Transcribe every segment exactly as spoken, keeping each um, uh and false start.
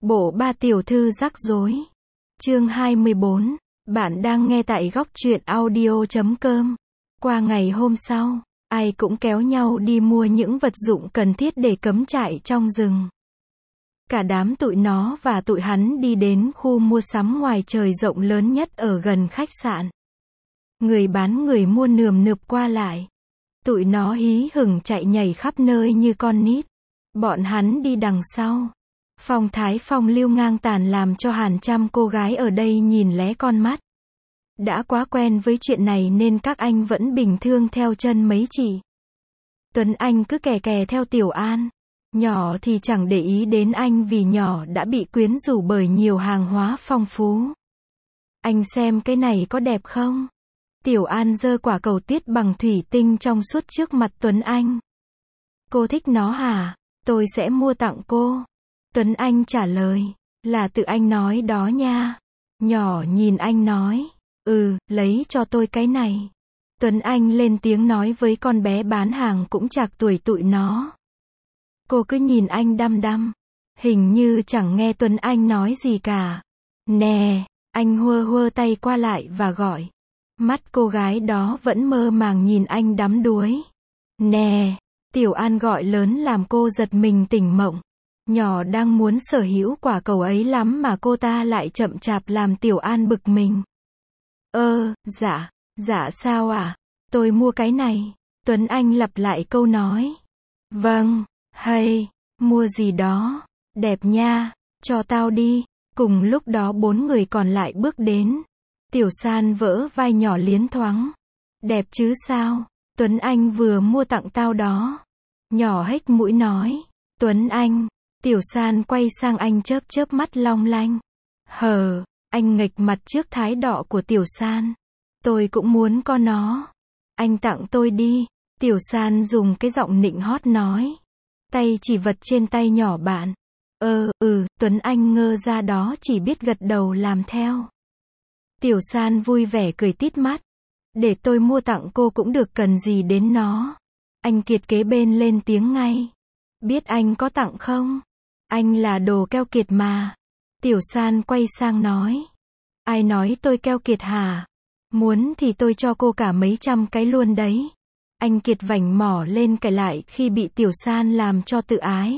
Bộ ba tiểu thư rắc rối. Chương hai mươi bốn. Bạn đang nghe tại góc truyện audio chấm com. Qua ngày hôm sau, ai cũng kéo nhau đi mua những vật dụng cần thiết để cắm trại trong rừng. Cả đám tụi nó và tụi hắn đi đến khu mua sắm ngoài trời rộng lớn nhất ở gần khách sạn. Người bán người mua nườm nượp qua lại. Tụi nó hí hửng chạy nhảy khắp nơi như con nít. Bọn hắn đi đằng sau. Phong thái phong lưu ngang tàn làm cho hàng trăm cô gái ở đây nhìn lé con mắt. Đã quá quen với chuyện này nên các anh vẫn bình thường theo chân mấy chị. Tuấn Anh cứ kè kè theo Tiểu An. Nhỏ thì chẳng để ý đến anh vì nhỏ đã bị quyến rũ bởi nhiều hàng hóa phong phú. Anh xem cái này có đẹp không? Tiểu An giơ quả cầu tiết bằng thủy tinh trong suốt trước mặt Tuấn Anh. Cô thích nó hả? Tôi sẽ mua tặng cô. Tuấn Anh trả lời. Là tự anh nói đó nha. Nhỏ nhìn anh nói. Ừ, lấy cho tôi cái này. Tuấn Anh lên tiếng nói với con bé bán hàng cũng chạc tuổi tụi nó. Cô cứ nhìn anh đăm đăm. Hình như chẳng nghe Tuấn Anh nói gì cả. Nè, anh hua hua tay qua lại và gọi. Mắt cô gái đó vẫn mơ màng nhìn anh đắm đuối. Nè, Tiểu An gọi lớn làm cô giật mình tỉnh mộng. Nhỏ đang muốn sở hữu quả cầu ấy lắm mà cô ta lại chậm chạp làm Tiểu An bực mình. Ơ, dạ, dạ sao à? Tôi mua cái này. Tuấn Anh lặp lại câu nói. Vâng, hay, mua gì đó, đẹp nha, cho tao đi. Cùng lúc đó bốn người còn lại bước đến. Tiểu San vỡ vai nhỏ liến thoáng. Đẹp chứ sao? Tuấn Anh vừa mua tặng tao đó. Nhỏ hếch mũi nói. Tuấn Anh. Tiểu San quay sang anh chớp chớp mắt long lanh. Hờ, anh nghệch mặt trước thái độ của Tiểu San. Tôi cũng muốn có nó. Anh tặng tôi đi. Tiểu San dùng cái giọng nịnh hót nói. Tay chỉ vật trên tay nhỏ bạn. Ơ, ừ, Tuấn Anh ngơ ra đó chỉ biết gật đầu làm theo. Tiểu San vui vẻ cười tít mắt. Để tôi mua tặng cô cũng được cần gì đến nó. Anh Kiệt kế bên lên tiếng ngay. Biết anh có tặng không? Anh là đồ keo kiệt mà. Tiểu San quay sang nói. Ai nói tôi keo kiệt hả? Muốn thì tôi cho cô cả mấy trăm cái luôn đấy. Anh Kiệt vảnh mỏ lên cãi lại khi bị Tiểu San làm cho tự ái.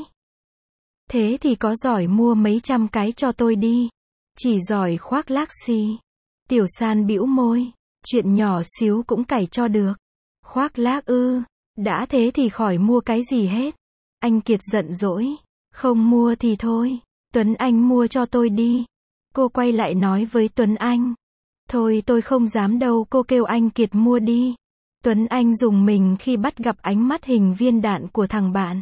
Thế thì có giỏi mua mấy trăm cái cho tôi đi. Chỉ giỏi khoác lác xì. Tiểu San bĩu môi. Chuyện nhỏ xíu cũng cày cho được. Khoác lác ư. Đã thế thì khỏi mua cái gì hết. Anh Kiệt giận dỗi. Không mua thì thôi. Tuấn Anh mua cho tôi đi. Cô quay lại nói với Tuấn Anh. Thôi tôi không dám đâu, cô kêu anh Kiệt mua đi. Tuấn Anh dùng mình khi bắt gặp ánh mắt hình viên đạn của thằng bạn.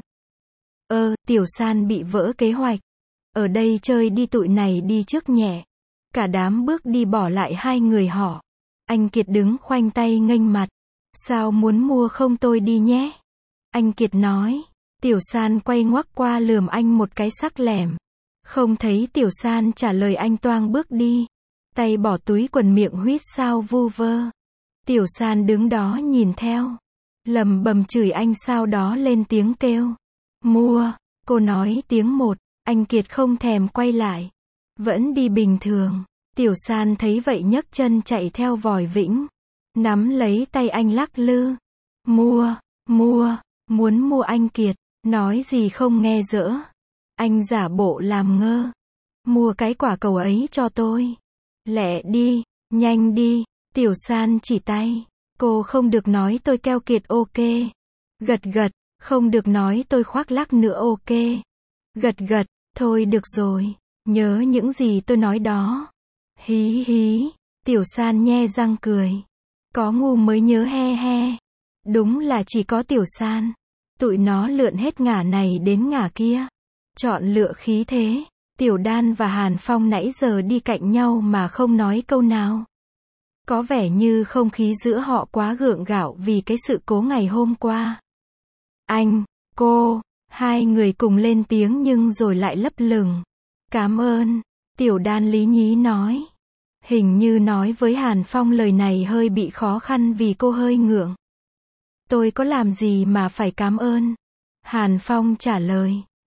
Ơ, Tiểu San bị vỡ kế hoạch. Ở đây chơi đi, tụi này đi trước nhẹ. Cả đám bước đi bỏ lại hai người họ. Anh Kiệt đứng khoanh tay nghênh mặt. Sao muốn mua không, tôi đi nhé. Anh Kiệt nói. Tiểu San quay ngoắc qua lườm anh một cái sắc lẻm. Không thấy Tiểu San trả lời anh toang bước đi. Tay bỏ túi quần miệng huýt sao vu vơ. Tiểu San đứng đó nhìn theo. Lầm bầm chửi anh, sau đó lên tiếng kêu. Mua. Cô nói tiếng một. Anh Kiệt không thèm quay lại. Vẫn đi bình thường. Tiểu San thấy vậy nhấc chân chạy theo vòi vĩnh. Nắm lấy tay anh lắc lư. Mua. Mua. Muốn mua. Anh Kiệt. Nói gì không nghe dỡ. Anh giả bộ làm ngơ. Mua cái quả cầu ấy cho tôi. Lẹ đi. Nhanh đi. Tiểu San chỉ tay. Cô không được nói tôi keo kiệt, ok. Gật gật. Không được nói tôi khoác lác nữa, ok. Gật gật. Thôi được rồi. Nhớ những gì tôi nói đó. Hí hí. Tiểu San nhe răng cười. Có ngu mới nhớ, he he. Đúng là chỉ có Tiểu San. Tụi nó lượn hết ngả này đến ngả kia. Chọn lựa khí thế. Tiểu Đan và Hàn Phong nãy giờ đi cạnh nhau mà không nói câu nào. Có vẻ như không khí giữa họ quá gượng gạo vì cái sự cố ngày hôm qua. Anh, cô, hai người cùng lên tiếng nhưng rồi lại lấp lửng. Cảm ơn. Tiểu Đan lý nhí nói. Hình như nói với Hàn Phong lời này hơi bị khó khăn vì cô hơi ngượng. Tôi có làm gì mà phải cảm ơn? Hàn Phong trả lời.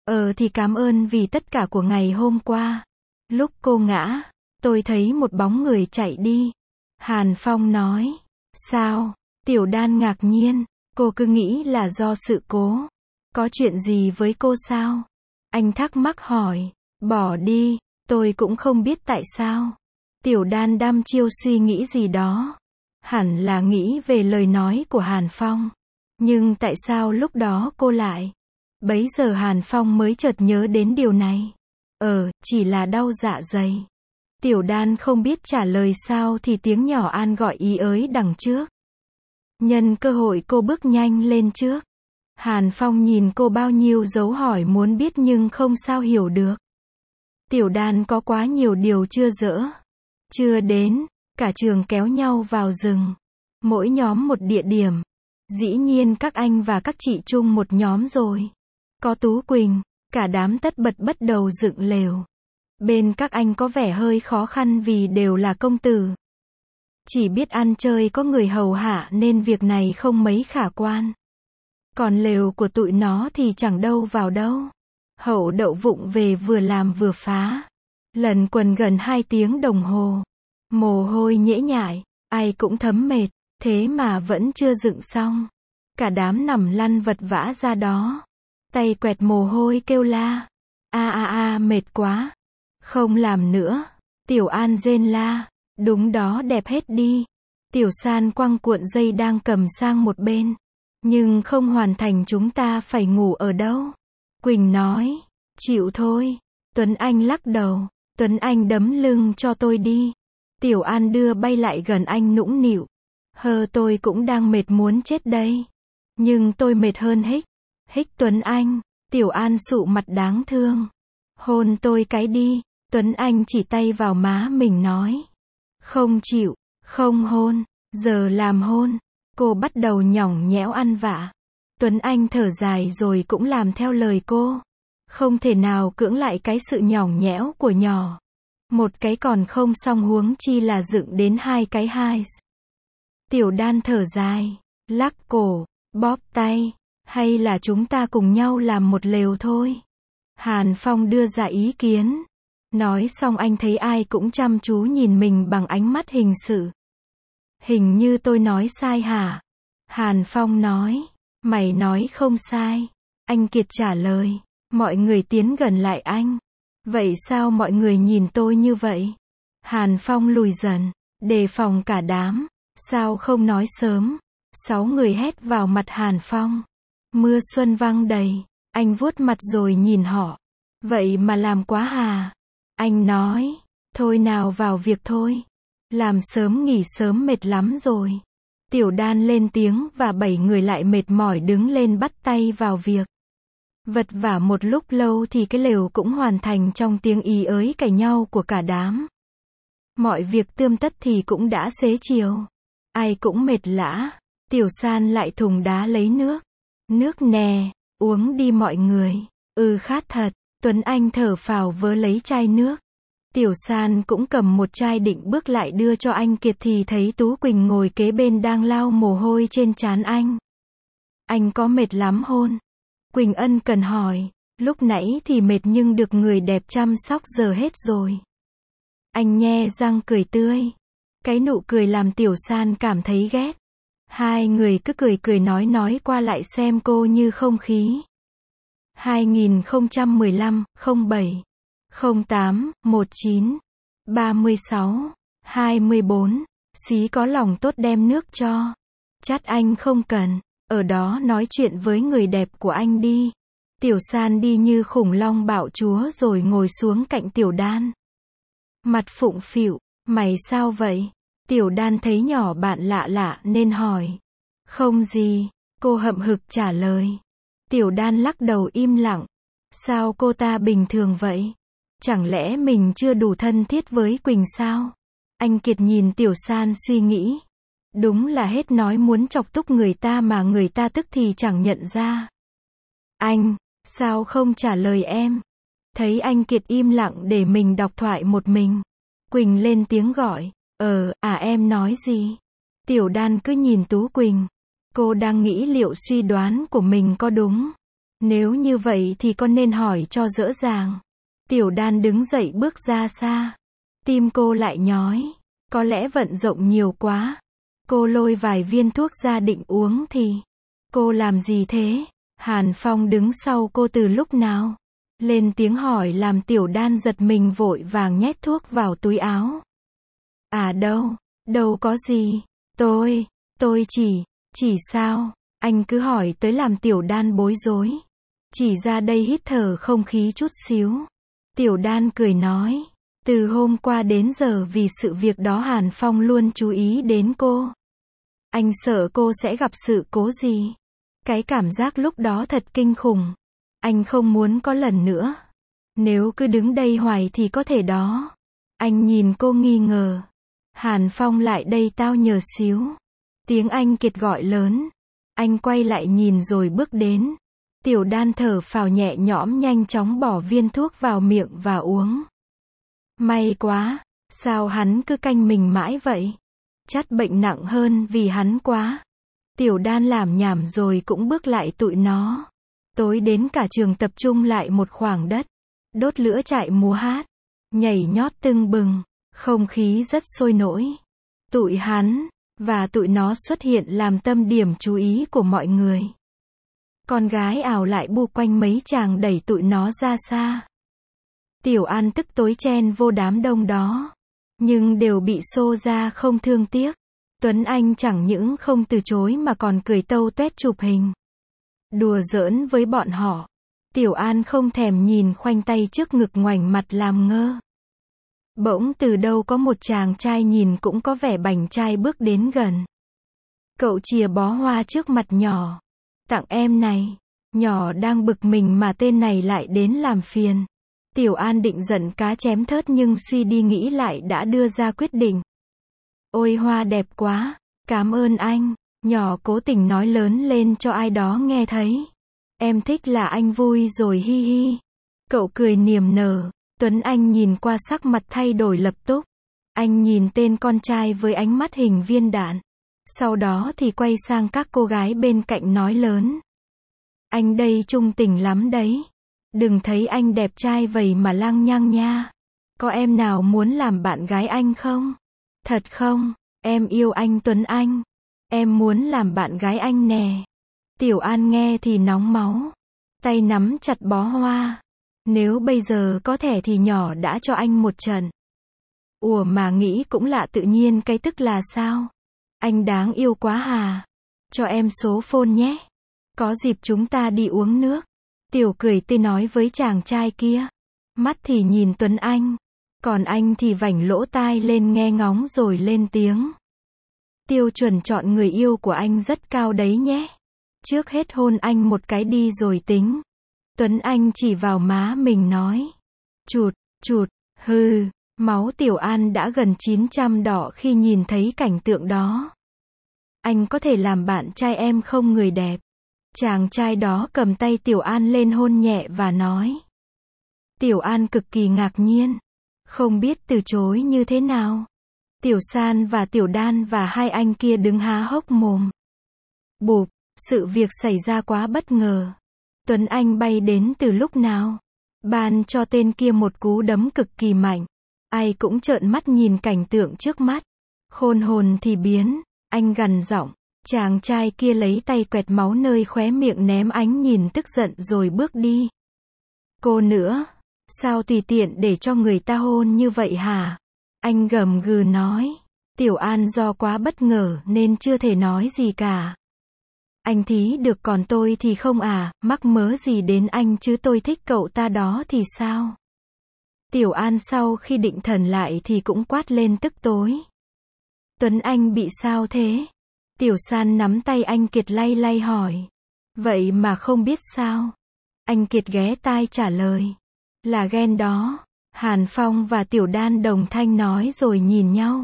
Ờ thì cảm ơn vì tất cả của ngày hôm qua. Lúc cô ngã, tôi thấy một bóng người chạy đi. Hàn Phong nói. Sao? Tiểu Đan ngạc nhiên, cô cứ nghĩ là do sự cố. Có chuyện gì với cô sao? Anh thắc mắc hỏi. Bỏ đi, tôi cũng không biết tại sao. Tiểu Đan đăm chiêu suy nghĩ gì đó. Hẳn là nghĩ về lời nói của Hàn Phong. Nhưng tại sao lúc đó cô lại? Bấy giờ Hàn Phong mới chợt nhớ đến điều này. Ờ, chỉ là đau dạ dày. Tiểu Đan không biết trả lời sao thì tiếng nhỏ An gọi ý ới đằng trước. Nhân cơ hội cô bước nhanh lên trước. Hàn Phong nhìn cô bao nhiêu dấu hỏi muốn biết nhưng không sao hiểu được. Tiểu Đan có quá nhiều điều chưa dỡ. Chưa đến, cả trường kéo nhau vào rừng. Mỗi nhóm một địa điểm. Dĩ nhiên các anh và các chị chung một nhóm rồi. Có Tú Quỳnh, cả đám tất bật bắt đầu dựng lều. Bên các anh có vẻ hơi khó khăn vì đều là công tử. Chỉ biết ăn chơi có người hầu hạ nên việc này không mấy khả quan. Còn lều của tụi nó thì chẳng đâu vào đâu. Hậu đậu vụng về vừa làm vừa phá. Lần quần gần hai tiếng đồng hồ. Mồ hôi nhễ nhại, ai cũng thấm mệt, thế mà vẫn chưa dựng xong. Cả đám nằm lăn vật vã ra đó. Tay quẹt mồ hôi kêu la. A a a mệt quá. Không làm nữa. Tiểu An rên la. Đúng đó đẹp hết đi. Tiểu San quăng cuộn dây đang cầm sang một bên. Nhưng không hoàn thành chúng ta phải ngủ ở đâu? Quỳnh nói. Chịu thôi. Tuấn Anh lắc đầu. Tuấn Anh đấm lưng cho tôi đi. Tiểu An đưa bay lại gần anh nũng nịu. Hơ tôi cũng đang mệt muốn chết đây. Nhưng tôi mệt hơn Hích. Hích Tuấn Anh. Tiểu An sụ mặt đáng thương. Hôn tôi cái đi. Tuấn Anh chỉ tay vào má mình nói. Không chịu. Không hôn. Giờ làm hôn. Cô bắt đầu nhõng nhẽo ăn vạ. Tuấn Anh thở dài rồi cũng làm theo lời cô. Không thể nào cưỡng lại cái sự nhõng nhẽo của nhỏ. Một cái còn không xong huống chi là dựng đến hai cái hai. Tiểu Đan thở dài, lắc cổ, bóp tay, hay là chúng ta cùng nhau làm một lều thôi. Hàn Phong đưa ra ý kiến. Nói xong anh thấy ai cũng chăm chú nhìn mình bằng ánh mắt hình sự. Hình như tôi nói sai hả? Hàn Phong nói, mày nói không sai. Anh Kiệt trả lời, mọi người tiến gần lại anh. Vậy sao mọi người nhìn tôi như vậy? Hàn Phong lùi dần, đề phòng cả đám. Sao không nói sớm? Sáu người hét vào mặt Hàn Phong. Mưa xuân văng đầy. Anh vuốt mặt rồi nhìn họ. Vậy mà làm quá hà. Anh nói, thôi nào vào việc thôi. Làm sớm nghỉ sớm mệt lắm rồi. Tiểu Đan lên tiếng và bảy người lại mệt mỏi đứng lên bắt tay vào việc. Vật vả một lúc lâu thì cái lều cũng hoàn thành trong tiếng ý ới cãi nhau của cả đám. Mọi việc tươm tất thì cũng đã xế chiều. Ai cũng mệt lã. Tiểu San lại thùng đá lấy nước. Nước nè, uống đi mọi người. Ừ khát thật. Tuấn Anh thở phào vớ lấy chai nước. Tiểu San cũng cầm một chai định bước lại đưa cho anh Kiệt thì thấy Tú Quỳnh ngồi kế bên đang lau mồ hôi trên trán anh. Anh có mệt lắm hôn? Quỳnh ân cần hỏi. Lúc nãy thì mệt nhưng được người đẹp chăm sóc giờ hết rồi. Anh nhe răng cười tươi. Cái nụ cười làm Tiểu San cảm thấy ghét. Hai người cứ cười cười nói nói qua lại xem cô như không khí. hai nghìn không trăm mười lăm, không bảy, không tám, mười chín, ba mươi sáu, hai mươi bốn. Xí có lòng tốt đem nước cho. Chát anh không cần. Ở đó nói chuyện với người đẹp của anh đi. Tiểu San đi như khủng long bạo chúa rồi ngồi xuống cạnh Tiểu Đan. Mặt phụng phịu. Mày sao vậy? Tiểu Đan thấy nhỏ bạn lạ lạ nên hỏi. Không gì. Cô hậm hực trả lời. Tiểu Đan lắc đầu im lặng. Sao cô ta bình thường vậy? Chẳng lẽ mình chưa đủ thân thiết với Quỳnh sao? Anh Kiệt nhìn Tiểu San suy nghĩ. Đúng là hết nói muốn chọc tức người ta mà người ta tức thì chẳng nhận ra. Anh, sao không trả lời em? Thấy anh Kiệt im lặng để mình đọc thoại một mình. Quỳnh lên tiếng gọi. Ờ, à em nói gì? Tiểu Đan cứ nhìn Tú Quỳnh. Cô đang nghĩ liệu suy đoán của mình có đúng. Nếu như vậy thì con nên hỏi cho rõ ràng. Tiểu Đan đứng dậy bước ra xa. Tim cô lại nhói. Có lẽ vận động nhiều quá. Cô lôi vài viên thuốc ra định uống thì. Cô làm gì thế? Hàn Phong đứng sau cô từ lúc nào? Lên tiếng hỏi làm Tiểu Đan giật mình vội vàng nhét thuốc vào túi áo. À đâu, đâu có gì. Tôi, tôi chỉ, chỉ sao? Anh cứ hỏi tới làm Tiểu Đan bối rối. Chỉ ra đây hít thở không khí chút xíu. Tiểu Đan cười nói. Từ hôm qua đến giờ vì sự việc đó Hàn Phong luôn chú ý đến cô. Anh sợ cô sẽ gặp sự cố gì. Cái cảm giác lúc đó thật kinh khủng. Anh không muốn có lần nữa. Nếu cứ đứng đây hoài thì có thể đó. Anh nhìn cô nghi ngờ. Hàn Phong lại đây tao nhờ xíu. Tiếng anh Kiệt gọi lớn. Anh quay lại nhìn rồi bước đến. Tiểu Đan thở phào nhẹ nhõm nhanh chóng bỏ viên thuốc vào miệng và uống. May quá, sao hắn cứ canh mình mãi vậy? Chắc bệnh nặng hơn vì hắn quá. Tiểu Đan làm nhảm rồi cũng bước lại tụi nó. Tối đến cả trường tập trung lại một khoảng đất. Đốt lửa chạy múa hát. Nhảy nhót tưng bừng. Không khí rất sôi nổi. Tụi hắn và tụi nó xuất hiện làm tâm điểm chú ý của mọi người. Con gái ảo lại bu quanh mấy chàng đẩy tụi nó ra xa. Tiểu An tức tối chen vô đám đông đó. Nhưng đều bị xô ra không thương tiếc. Tuấn Anh chẳng những không từ chối mà còn cười tâu tuét chụp hình. Đùa giỡn với bọn họ. Tiểu An không thèm nhìn khoanh tay trước ngực ngoảnh mặt làm ngơ. Bỗng từ đâu có một chàng trai nhìn cũng có vẻ bảnh trai bước đến gần. Cậu chìa bó hoa trước mặt nhỏ. Tặng em này. Nhỏ đang bực mình mà tên này lại đến làm phiền. Tiểu An định giận cá chém thớt nhưng suy đi nghĩ lại đã đưa ra quyết định. Ôi hoa đẹp quá. Cảm ơn anh. Nhỏ cố tình nói lớn lên cho ai đó nghe thấy. Em thích là anh vui rồi hi hi. Cậu cười niềm nở. Tuấn Anh nhìn qua sắc mặt thay đổi lập tức. Anh nhìn tên con trai với ánh mắt hình viên đạn. Sau đó thì quay sang các cô gái bên cạnh nói lớn. Anh đây trung tình lắm đấy. Đừng thấy anh đẹp trai vậy mà lăng nhăng nha. Có em nào muốn làm bạn gái anh không? Thật không? Em yêu anh Tuấn Anh. Em muốn làm bạn gái anh nè. Tiểu An nghe thì nóng máu. Tay nắm chặt bó hoa. Nếu bây giờ có thể thì nhỏ đã cho anh một trận. Ủa mà nghĩ cũng lạ tự nhiên cái tức là sao? Anh đáng yêu quá hà. Cho em số phone nhé. Có dịp chúng ta đi uống nước. Tiểu cười tươi nói với chàng trai kia. Mắt thì nhìn Tuấn Anh. Còn anh thì vảnh lỗ tai lên nghe ngóng rồi lên tiếng. Tiêu chuẩn chọn người yêu của anh rất cao đấy nhé. Trước hết hôn anh một cái đi rồi tính. Tuấn Anh chỉ vào má mình nói. Chụt, chụt, hừ. Máu Tiểu An đã gần chín trăm đỏ khi nhìn thấy cảnh tượng đó. Anh có thể làm bạn trai em không người đẹp? Chàng trai đó cầm tay Tiểu An lên hôn nhẹ và nói. Tiểu An cực kỳ ngạc nhiên. Không biết từ chối như thế nào. Tiểu San và Tiểu Đan và hai anh kia đứng há hốc mồm. Bụp, sự việc xảy ra quá bất ngờ. Tuấn Anh bay đến từ lúc nào? Ban cho tên kia một cú đấm cực kỳ mạnh. Ai cũng trợn mắt nhìn cảnh tượng trước mắt. Khôn hồn thì biến. Anh gằn giọng. Chàng trai kia lấy tay quẹt máu nơi khóe miệng ném ánh nhìn tức giận rồi bước đi. Cô nữa. Sao tùy tiện để cho người ta hôn như vậy hả? Anh gầm gừ nói. Tiểu An do quá bất ngờ nên chưa thể nói gì cả. Anh thí được còn tôi thì không à, mắc mớ gì đến anh chứ tôi thích cậu ta đó thì sao? Tiểu An sau khi định thần lại thì cũng quát lên tức tối. Tuấn Anh bị sao thế? Tiểu San nắm tay anh Kiệt lay lay hỏi. Vậy mà không biết sao? Anh Kiệt ghé tai trả lời. Là ghen đó. Hàn Phong và Tiểu Đan đồng thanh nói rồi nhìn nhau.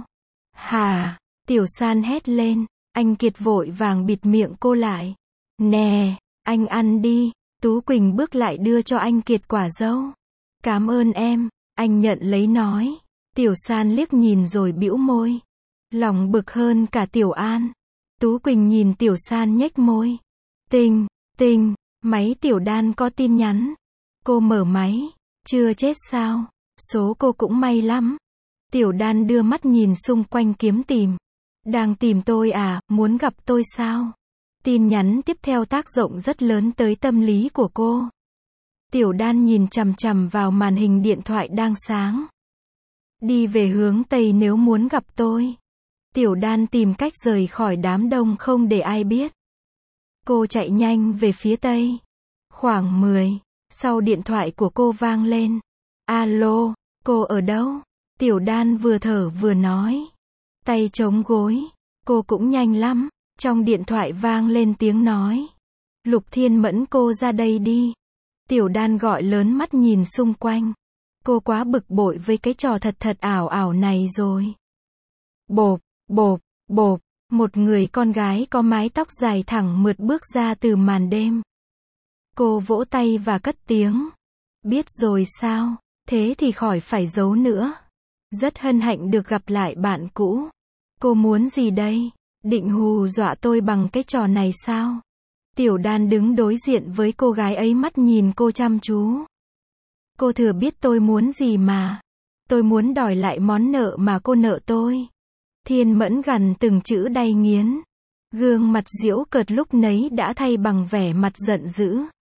Hà, Tiểu San hét lên. Anh Kiệt vội vàng bịt miệng cô lại. Nè, anh ăn đi. Tú Quỳnh bước lại đưa cho anh Kiệt quả dâu. Cảm ơn em. Anh nhận lấy nói. Tiểu San liếc nhìn rồi bĩu môi. Lòng bực hơn cả Tiểu An. Tú Quỳnh nhìn Tiểu San nhếch môi. Tình, tình, Máy Tiểu Đan có tin nhắn. Cô mở máy. Chưa chết sao? Số cô cũng may lắm. Tiểu Đan đưa mắt nhìn xung quanh kiếm tìm. Đang tìm tôi à, muốn gặp tôi sao? Tin nhắn tiếp theo tác động rất lớn tới tâm lý của cô. Tiểu Đan nhìn chằm chằm vào màn hình điện thoại đang sáng. Đi về hướng Tây nếu muốn gặp tôi. Tiểu Đan tìm cách rời khỏi đám đông không để ai biết. Cô chạy nhanh về phía Tây. Khoảng mười. Sau điện thoại của cô vang lên. Alo, cô ở đâu? Tiểu Đan vừa thở vừa nói. Tay chống gối. Cô cũng nhanh lắm. Trong điện thoại vang lên tiếng nói. Lục Thiên Mẫn, cô ra đây đi. Tiểu Đan gọi lớn mắt nhìn xung quanh. Cô quá bực bội với cái trò thật thật ảo ảo này rồi. Bộp, bộp, bộp, một người con gái có mái tóc dài thẳng mượt bước ra từ màn đêm. Cô vỗ tay và cất tiếng. Biết rồi sao? Thế thì khỏi phải giấu nữa. Rất hân hạnh được gặp lại bạn cũ. Cô muốn gì đây? Định hù dọa tôi bằng cái trò này sao? Tiểu Đan đứng đối diện với cô gái ấy, mắt nhìn cô chăm chú. Cô thừa biết tôi muốn gì mà. Tôi muốn đòi lại món nợ mà cô nợ tôi. Thiên Mẫn gằn từng chữ đay nghiến. Gương mặt giễu cợt lúc nấy đã thay bằng vẻ mặt giận dữ.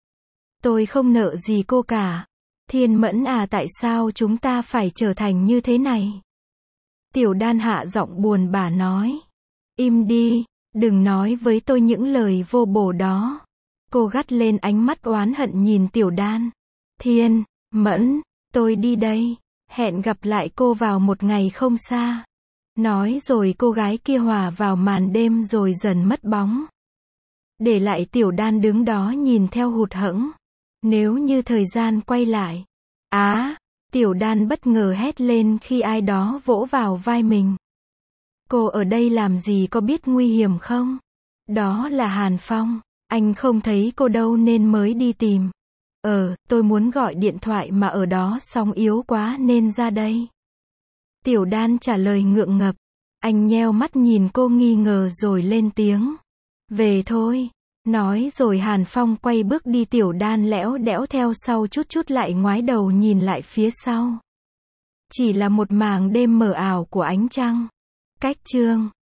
Tôi không nợ gì cô cả. Thiên Mẫn à, tại sao chúng ta phải trở thành như thế này? Tiểu Đan hạ giọng buồn bã nói. Im đi, đừng nói với tôi những lời vô bổ đó. Cô gắt lên, ánh mắt oán hận nhìn Tiểu Đan. Thiên Mẫn, tôi đi đây. Hẹn gặp lại cô vào một ngày không xa. Nói rồi cô gái kia hòa vào màn đêm rồi dần mất bóng. Để lại Tiểu Đan đứng đó nhìn theo hụt hẫng. Nếu như thời gian quay lại. Á, Tiểu Đan bất ngờ hét lên khi ai đó vỗ vào vai mình. Cô ở đây làm gì, có biết nguy hiểm không? Đó là Hàn Phong. Anh không thấy cô đâu nên mới đi tìm. Ờ, tôi muốn gọi điện thoại mà ở đó sóng yếu quá nên ra đây. Tiểu Đan trả lời ngượng ngập. Anh nheo mắt nhìn cô nghi ngờ rồi lên tiếng. Về thôi. Nói rồi Hàn Phong quay bước đi, Tiểu Đan lẽo đẽo theo sau, chút chút lại ngoái đầu nhìn lại phía sau. Chỉ là một mảng đêm mờ ảo của ánh trăng. Cách chương